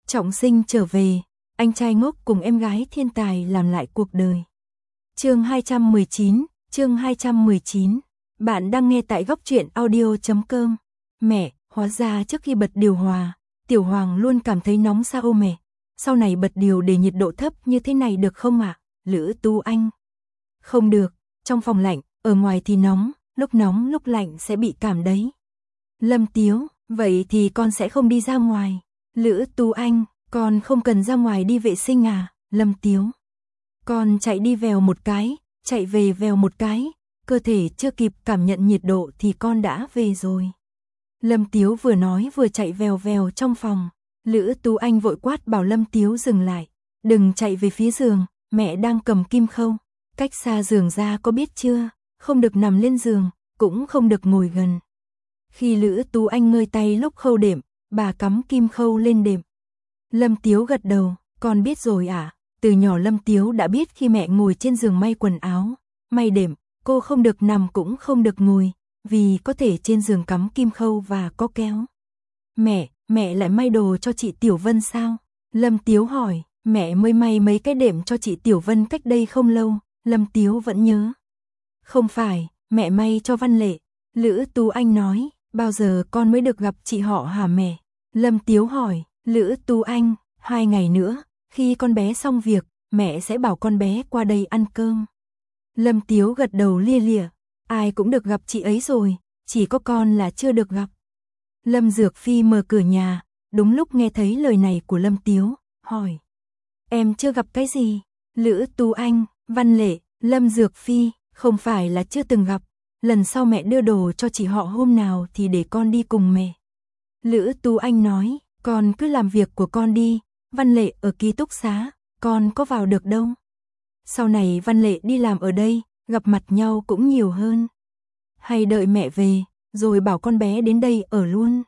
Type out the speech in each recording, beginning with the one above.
Trọng sinh trở về, anh trai ngốc cùng em gái thiên tài làm lại cuộc đời. Chương 219. Bạn đang nghe tại góc truyện audio.com. Mẹ, hóa ra trước khi bật điều hòa, Tiểu Hoàng luôn cảm thấy nóng sao mẹ. Sau này bật điều để nhiệt độ thấp như thế này được không ạ? Lữ Tu Anh. Không được, trong phòng lạnh, ở ngoài thì nóng lúc lạnh sẽ bị cảm đấy. Lâm Tiếu, vậy thì con sẽ không đi ra ngoài. Lữ Tu Anh, con không cần ra ngoài đi vệ sinh à? Lâm Tiếu. Con chạy đi vèo một cái, chạy về vèo một cái, cơ thể chưa kịp cảm nhận nhiệt độ thì con đã về rồi. Lâm Tiếu vừa nói vừa chạy vèo vèo trong phòng. Lữ Tu Anh vội quát bảo Lâm Tiếu dừng lại. Đừng chạy về phía giường, mẹ đang cầm kim khâu. Cách xa giường ra có biết chưa? Không được nằm lên giường, cũng không được ngồi gần. Khi Lữ Tu Anh ngơi tay lúc khâu đệm, bà cắm kim khâu lên đệm. Lâm Tiếu gật đầu, con biết rồi à? Từ nhỏ Lâm Tiếu đã biết khi mẹ ngồi trên giường may quần áo, may đệm, cô không được nằm cũng không được ngồi, vì có thể trên giường cắm kim khâu và có kéo. Mẹ lại may đồ cho chị Tiểu Vân sao? Lâm Tiếu hỏi, mẹ mới may mấy cái đệm cho chị Tiểu Vân cách đây không lâu, Lâm Tiếu vẫn nhớ. Không phải, mẹ may cho Văn Lệ. Lữ Tu Anh nói, bao giờ con mới được gặp chị họ hả mẹ? Lâm Tiếu hỏi, Lữ Tu Anh, 2 ngày nữa, khi con bé xong việc, mẹ sẽ bảo con bé qua đây ăn cơm. Lâm Tiếu gật đầu lia lịa, ai cũng được gặp chị ấy rồi, chỉ có con là chưa được gặp. Lâm Dược Phi mở cửa nhà, đúng lúc nghe thấy lời này của Lâm Tiếu, hỏi. Em chưa gặp cái gì? Lữ Tu Anh, Văn Lệ, Lâm Dược Phi, không phải là chưa từng gặp. Lần sau mẹ đưa đồ cho chị họ hôm nào thì để con đi cùng mẹ. Lữ Tu Anh nói, con cứ làm việc của con đi, Văn Lệ ở ký túc xá, con có vào được đâu. Sau này Văn Lệ đi làm ở đây, gặp mặt nhau cũng nhiều hơn. Hay đợi mẹ về, rồi bảo con bé đến đây ở luôn.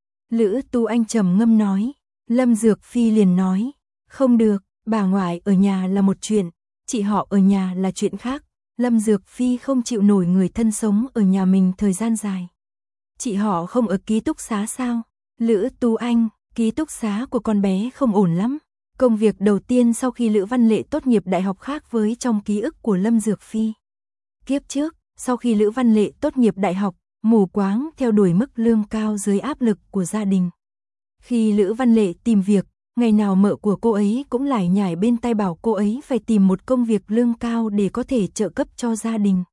Lữ Tu Anh trầm ngâm nói. Lâm Dược Phi liền nói, không được, bà ngoại ở nhà là một chuyện, chị họ ở nhà là chuyện khác. Lâm Dược Phi không chịu nổi người thân sống ở nhà mình thời gian dài. Chị họ không ở ký túc xá sao? Lữ Tu Anh, ký túc xá của con bé không ổn lắm. Công việc đầu tiên sau khi Lữ Văn Lệ tốt nghiệp đại học khác với trong ký ức của Lâm Dược Phi. Kiếp trước, sau khi Lữ Văn Lệ tốt nghiệp đại học, mù quáng theo đuổi mức lương cao dưới áp lực của gia đình. Khi Lữ Văn Lệ tìm việc, ngày nào mợ của cô ấy cũng lải nhải bên tai bảo cô ấy phải tìm một công việc lương cao để có thể trợ cấp cho gia đình.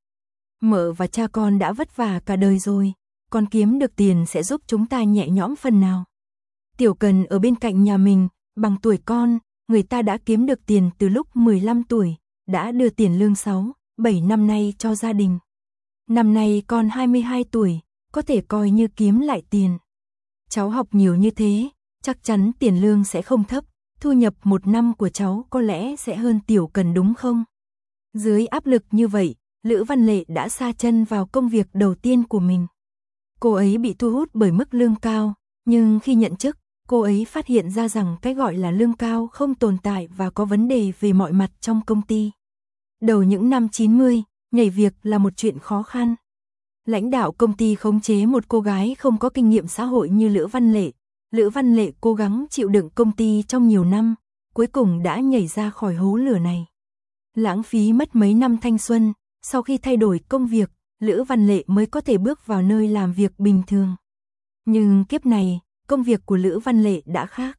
Mợ và cha con đã vất vả cả đời rồi, con kiếm được tiền sẽ giúp chúng ta nhẹ nhõm phần nào. Tiểu Cần ở bên cạnh nhà mình, bằng tuổi con, người ta đã kiếm được tiền từ lúc 15 tuổi, đã đưa tiền lương 6-7 năm nay cho gia đình. Năm nay con 22 tuổi, có thể coi như kiếm lại tiền. Cháu học nhiều như thế, chắc chắn tiền lương sẽ không thấp, thu nhập một năm của cháu có lẽ sẽ hơn Tiểu Cần đúng không? Dưới áp lực như vậy, Lữ Văn Lệ đã sa chân vào công việc đầu tiên của mình. Cô ấy bị thu hút bởi mức lương cao, nhưng khi nhận chức, cô ấy phát hiện ra rằng cái gọi là lương cao không tồn tại và có vấn đề về mọi mặt trong công ty. Đầu những năm 90, nhảy việc là một chuyện khó khăn. Lãnh đạo công ty khống chế một cô gái không có kinh nghiệm xã hội như Lữ Văn Lệ. Lữ Văn Lệ cố gắng chịu đựng công ty trong nhiều năm, cuối cùng đã nhảy ra khỏi hố lửa này. Lãng phí mất mấy năm thanh xuân, sau khi thay đổi công việc, Lữ Văn Lệ mới có thể bước vào nơi làm việc bình thường. Nhưng kiếp này, công việc của Lữ Văn Lệ đã khác.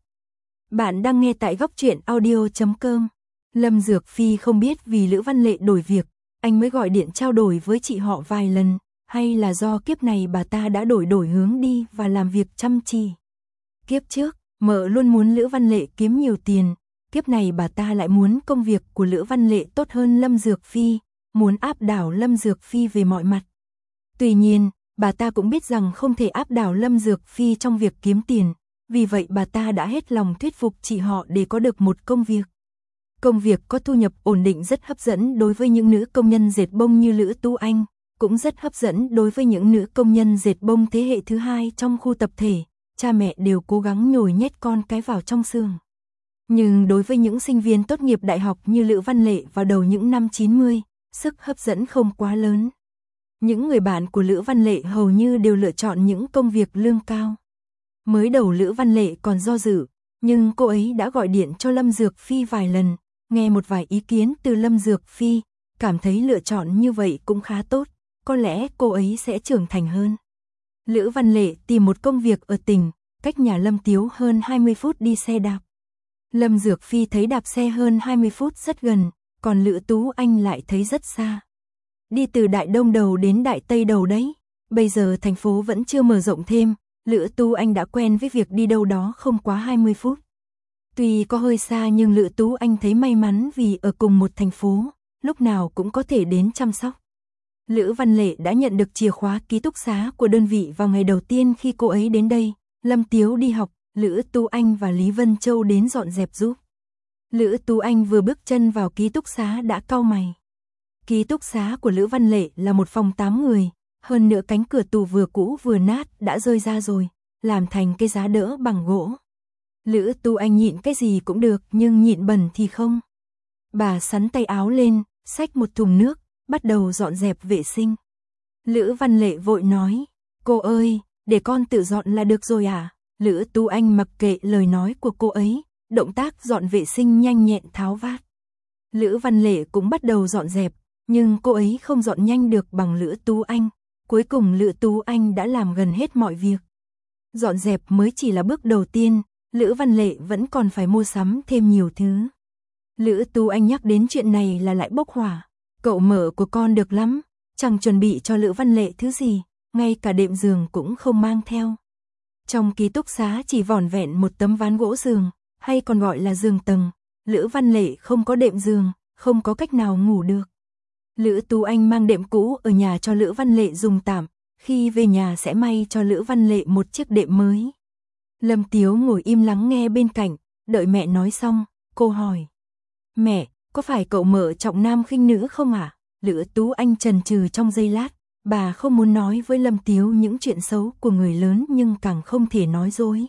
Bạn đang nghe tại góc truyện audio.com. Lâm Dược Phi không biết vì Lữ Văn Lệ đổi việc, anh mới gọi điện trao đổi với chị họ vài lần, hay là do kiếp này bà ta đã đổi hướng đi và làm việc chăm chỉ. Kiếp trước, mợ luôn muốn Lữ Văn Lệ kiếm nhiều tiền, kiếp này bà ta lại muốn công việc của Lữ Văn Lệ tốt hơn Lâm Dược Phi, muốn áp đảo Lâm Dược Phi về mọi mặt. Tuy nhiên, bà ta cũng biết rằng không thể áp đảo Lâm Dược Phi trong việc kiếm tiền, vì vậy bà ta đã hết lòng thuyết phục chị họ để có được một công việc. Công việc có thu nhập ổn định rất hấp dẫn đối với những nữ công nhân dệt bông như Lữ Tu Anh, cũng rất hấp dẫn đối với những nữ công nhân dệt bông thế hệ thứ hai trong khu tập thể, cha mẹ đều cố gắng nhồi nhét con cái vào trong xưởng. Nhưng đối với những sinh viên tốt nghiệp đại học như Lữ Văn Lệ vào đầu những năm 90, sức hấp dẫn không quá lớn. Những người bạn của Lữ Văn Lệ hầu như đều lựa chọn những công việc lương cao. Mới đầu Lữ Văn Lệ còn do dự, Nhưng cô ấy đã gọi điện cho Lâm Dược Phi vài lần, nghe một vài ý kiến từ Lâm Dược Phi, cảm thấy lựa chọn như vậy cũng khá tốt, có lẽ cô ấy sẽ trưởng thành hơn. Lữ Văn Lệ tìm một công việc ở tỉnh, cách nhà Lâm Tiếu hơn 20 phút đi xe đạp. Lâm Dược Phi thấy đạp xe hơn 20 phút rất gần, còn Lữ Tú Anh lại thấy rất xa. Đi từ Đại Đông đầu đến Đại Tây đầu đấy, bây giờ thành phố vẫn chưa mở rộng thêm, Lữ Tú Anh đã quen với việc đi đâu đó không quá 20 phút. Tuy có hơi xa nhưng Lữ Tú Anh thấy may mắn vì ở cùng một thành phố, lúc nào cũng có thể đến chăm sóc. Lữ Văn Lệ đã nhận được chìa khóa ký túc xá của đơn vị vào ngày đầu tiên khi cô ấy đến đây. Lâm Tiếu đi học, Lữ Tú Anh và Lý Vân Châu đến dọn dẹp giúp. Lữ Tú Anh vừa bước chân vào ký túc xá đã cau mày. Ký túc xá của Lữ Văn Lệ là một phòng 8 người, hơn nữa cánh cửa tủ vừa cũ vừa nát đã rơi ra rồi, làm thành cái giá đỡ bằng gỗ. Lữ Tú Anh nhịn cái gì cũng được nhưng nhịn bẩn thì không. Bà sắn tay áo lên, xách một thùng nước, bắt đầu dọn dẹp vệ sinh. Lữ Văn Lệ vội nói, cô ơi, để con tự dọn là được rồi à? Lữ Tú Anh mặc kệ lời nói của cô ấy, động tác dọn vệ sinh nhanh nhẹn tháo vát. Lữ Văn Lệ cũng bắt đầu dọn dẹp, nhưng cô ấy không dọn nhanh được bằng Lữ Tú Anh. Cuối cùng Lữ Tú Anh đã làm gần hết mọi việc. Dọn dẹp mới chỉ là bước đầu tiên, Lữ Văn Lệ vẫn còn phải mua sắm thêm nhiều thứ. Lữ Tú Anh nhắc đến chuyện này là lại bốc hỏa. Cậu Mở của con được lắm, chẳng chuẩn bị cho Lữ Văn Lệ thứ gì, ngay cả đệm giường cũng không mang theo. Trong ký túc xá chỉ vỏn vẹn một tấm ván gỗ giường, hay còn gọi là giường tầng. Lữ Văn Lệ không có đệm giường, không có cách nào ngủ được. Lữ Tú Anh mang đệm cũ ở nhà cho Lữ Văn Lệ dùng tạm, khi về nhà sẽ may cho Lữ Văn Lệ một chiếc đệm mới. Lâm Tiếu ngồi im lắng nghe bên cạnh, đợi mẹ nói xong, cô hỏi. Mẹ, có phải cậu Mở trọng nam khinh nữ không à? Lữ Tú Anh chần chừ trong giây lát, bà không muốn nói với Lâm Tiếu những chuyện xấu của người lớn nhưng càng không thể nói dối.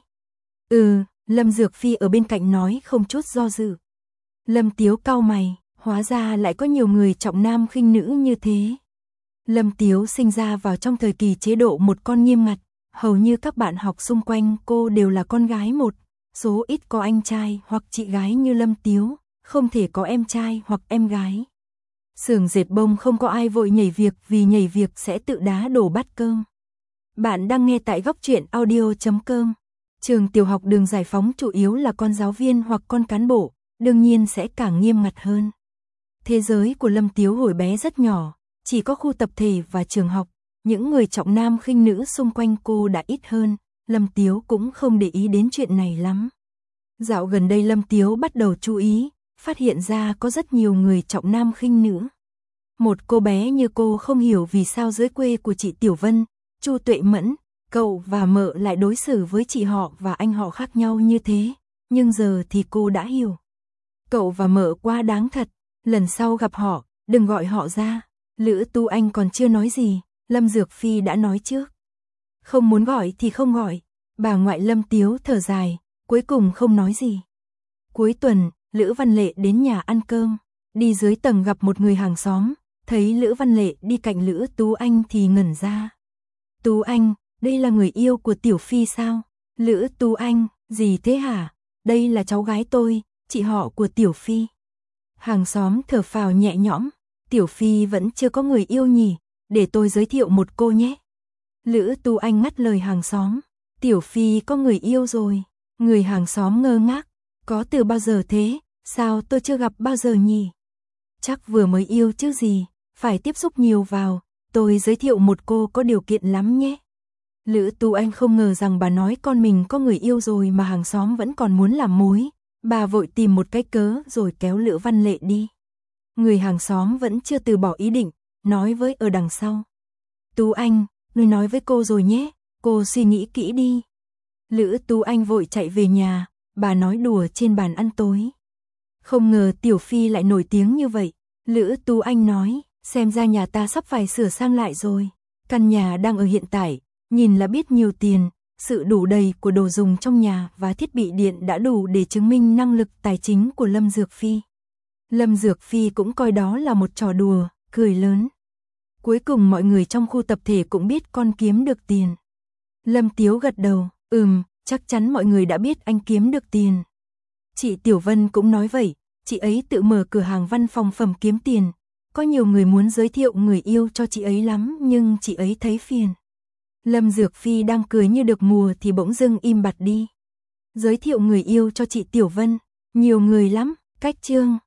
Lâm Dược Phi ở bên cạnh nói không chút do dự. Lâm Tiếu cau mày, hóa ra lại có nhiều người trọng nam khinh nữ như thế. Lâm Tiếu sinh ra vào trong thời kỳ chế độ một con nghiêm ngặt, hầu như các bạn học xung quanh cô đều là con gái một, số ít có anh trai hoặc chị gái như Lâm Tiếu, không thể có em trai hoặc em gái. Xưởng dệt bông không có ai vội nhảy việc vì nhảy việc sẽ tự đá đổ bát cơm. Bạn đang nghe tại góc truyện audio.com. Trường tiểu học Đường Giải Phóng chủ yếu là con giáo viên hoặc con cán bộ, đương nhiên sẽ càng nghiêm ngặt hơn. Thế giới của Lâm Tiếu hồi bé rất nhỏ, chỉ có khu tập thể và trường học, những người trọng nam khinh nữ xung quanh cô đã ít hơn, Lâm Tiếu cũng không để ý đến chuyện này lắm. Dạo gần đây Lâm Tiếu bắt đầu chú ý, phát hiện ra có rất nhiều người trọng nam khinh nữ. Một cô bé như cô không hiểu vì sao dưới quê của chị Tiểu Vân, Chu Tuệ Mẫn, cậu và Mợ lại đối xử với chị họ và anh họ khác nhau như thế, nhưng giờ thì cô đã hiểu. Cậu và Mợ quá đáng thật, lần sau gặp họ, đừng gọi họ ra. Lữ Tú Anh còn chưa nói gì, Lâm Dược Phi đã nói trước. Không muốn gọi thì không gọi, bà ngoại Lâm Tiếu thở dài, cuối cùng không nói gì. Cuối tuần, Lữ Văn Lệ đến nhà ăn cơm, đi dưới tầng gặp một người hàng xóm, thấy Lữ Văn Lệ đi cạnh Lữ Tú Anh thì ngẩn ra. Tú Anh, đây là người yêu của Tiểu Phi sao? Lữ Tú Anh, gì thế hả? Đây là cháu gái tôi, chị họ của Tiểu Phi. Hàng xóm thở phào nhẹ nhõm, Tiểu Phi vẫn chưa có người yêu nhỉ, để tôi giới thiệu một cô nhé. Lữ Tú Anh ngắt lời hàng xóm, Tiểu Phi có người yêu rồi. Người hàng xóm ngơ ngác, có từ bao giờ thế, sao tôi chưa gặp bao giờ nhỉ? Chắc vừa mới yêu chứ gì, phải tiếp xúc nhiều vào, tôi giới thiệu một cô có điều kiện lắm nhé. Lữ Tú Anh không ngờ rằng bà nói con mình có người yêu rồi mà hàng xóm vẫn còn muốn làm mối, bà vội tìm một cái cớ rồi kéo Lữ Văn Lệ đi. Người hàng xóm vẫn chưa từ bỏ ý định, nói với ở đằng sau. Tú Anh, tôi nói với cô rồi nhé, cô suy nghĩ kỹ đi. Lữ Tú Anh vội chạy về nhà, bà nói đùa trên bàn ăn tối. Không ngờ Tiểu Phi lại nổi tiếng như vậy. Lữ Tú Anh nói, xem ra nhà ta sắp phải sửa sang lại rồi. Căn nhà đang ở hiện tại, nhìn là biết nhiều tiền, sự đủ đầy của đồ dùng trong nhà và thiết bị điện đã đủ để chứng minh năng lực tài chính của Lâm Dược Phi. Lâm Dược Phi cũng coi đó là một trò đùa, cười lớn. Cuối cùng mọi người trong khu tập thể cũng biết con kiếm được tiền. Lâm Tiếu gật đầu, chắc chắn mọi người đã biết anh kiếm được tiền. Chị Tiểu Vân cũng nói vậy, chị ấy tự mở cửa hàng văn phòng phẩm kiếm tiền. Có nhiều người muốn giới thiệu người yêu cho chị ấy lắm nhưng chị ấy thấy phiền. Lâm Dược Phi đang cười như được mùa thì bỗng dưng im bặt đi. Giới thiệu người yêu cho chị Tiểu Vân, nhiều người lắm, cách chương.